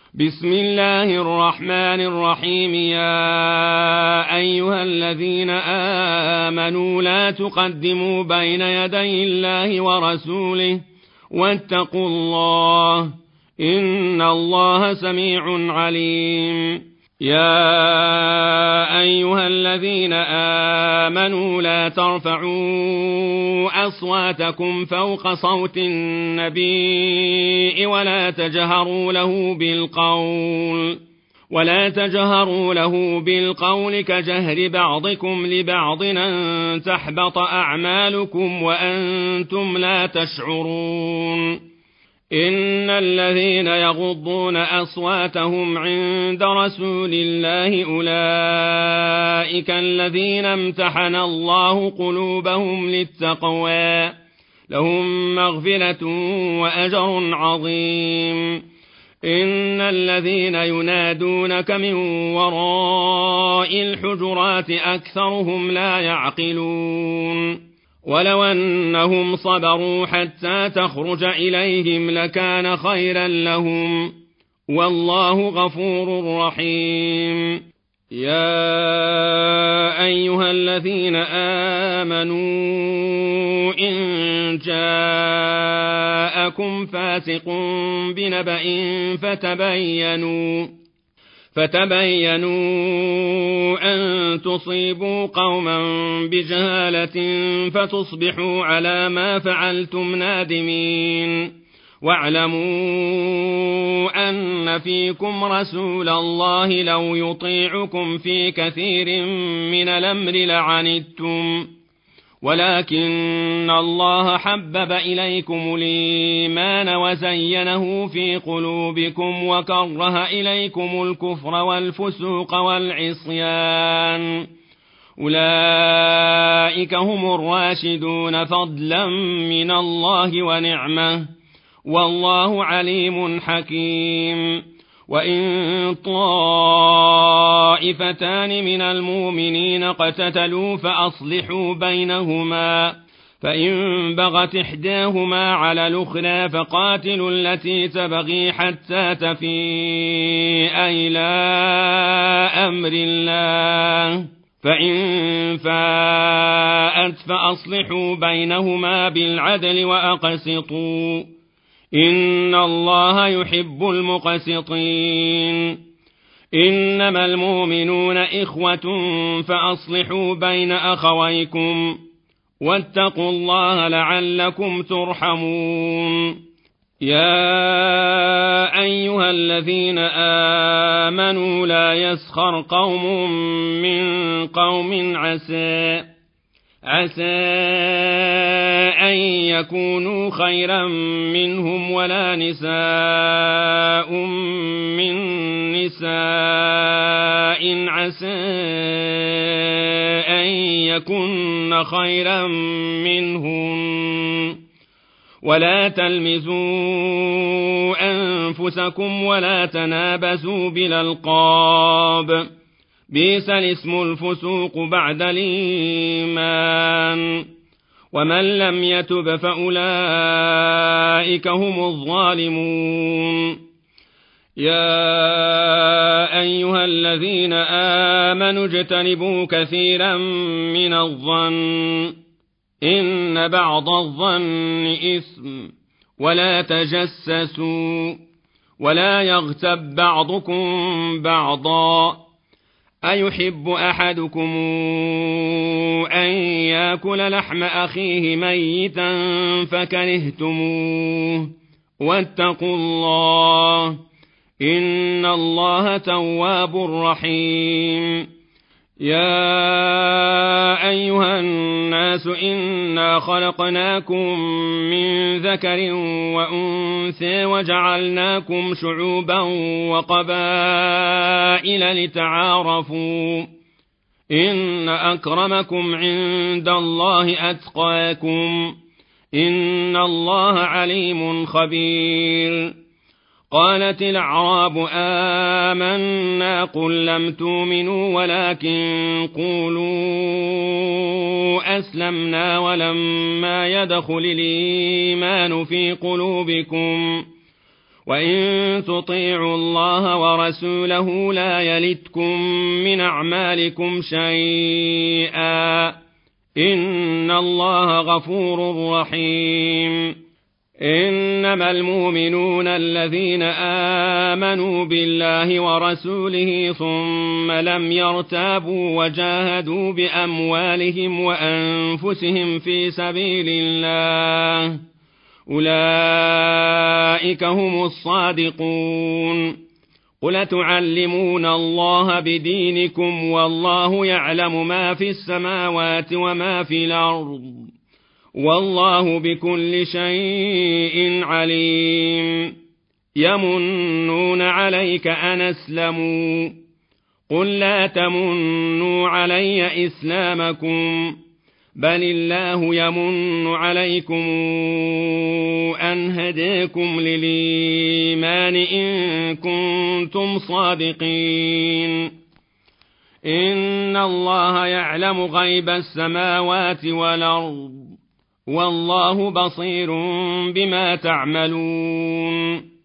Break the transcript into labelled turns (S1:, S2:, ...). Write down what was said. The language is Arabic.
S1: بسم الله الرحمن الرحيم. يا أيها الذين آمنوا لا تقدموا بين يدي الله ورسوله واتقوا الله إن الله سميع عليم. يا أيها الذين آمنوا لا ترفعوا أصواتكم فوق صوت النبي ولا تجهروا له بالقول كجهر بعضكم لبعض أن تحبط أعمالكم وأنتم لا تشعرون. إن الذين يغضون أصواتهم عند رسول الله أولئك الذين امتحن الله قلوبهم للتقوى لهم مغفرة وأجر عظيم. إن الذين ينادونك من وراء الحجرات أكثرهم لا يعقلون. ولو أنهم صبروا حتى تخرج إليهم لكان خيرا لهم والله غفور رحيم. يا أيها الذين آمنوا إن جاءكم فاسق بنبأ فتبينوا أن تصيبوا قوما بجهالة فتصبحوا على ما فعلتم نادمين. واعلموا أن فيكم رسول الله لو يطيعكم في كثير من الأمر لعنتم ولكن الله حبب إليكم الإيمان وزينه في قلوبكم وكره إليكم الكفر والفسوق والعصيان أولئك هم الراشدون فضلا من الله ونعمه والله عليم حكيم. وإن طائفتان من المؤمنين اقتتلوا فأصلحوا بينهما فإن بغت إحداهما على الأخرى فقاتلوا التي تبغي حتى تفيء إلى أمر الله فإن فاءت فأصلحوا بينهما بالعدل وأقسطوا إن الله يحب المقسطين. إنما المؤمنون إخوة فأصلحوا بين أخويكم واتقوا الله لعلكم ترحمون. يا أيها الذين آمنوا لا يسخر قوم من قوم عسى أن يكونوا خيرا منهم ولا نساء من نساء عسى أن يكن خيرا منهم ولا تلمزوا أنفسكم ولا تنابزوا بالألقاب بئس الاسم الفسوق بعد الإيمان ومن لم يتب فأولئك هم الظالمون. يا أيها الذين آمنوا اجتنبوا كثيرا من الظن إن بعض الظن إثم ولا تجسسوا ولا يغتب بعضكم بعضا أيحب أحدكم أن يأكل لحم أخيه ميتا فكرهتموه واتقوا الله إن الله تواب رحيم. يا أيها الناس إنا خلقناكم من ذكر وأنثى وجعلناكم شعوبا وقبائل لتعارفوا إن أكرمكم عند الله أتقاكم إن الله عليم خبير. قالت الأعراب آمنا قل لم تؤمنوا ولكن قولوا أسلمنا ولما يدخل الإيمان في قلوبكم وإن تطيعوا الله ورسوله لا يلتكم من أعمالكم شيئا إن الله غفور رحيم إنما المؤمنون الذين آمنوا بالله ورسوله ثم لم يرتابوا وجاهدوا بأموالهم وأنفسهم في سبيل الله أولئك هم الصادقون قل تعلمون الله بدينكم والله يعلم ما في السماوات وما في الأرض والله بكل شيء عليم يمنون عليك أن أسلموا قل لا تمنوا علي إسلامكم بل الله يمن عليكم أن هداكم للإيمان إن كنتم صادقين إن الله يعلم غيب السماوات والأرض والله بصير بما تعملون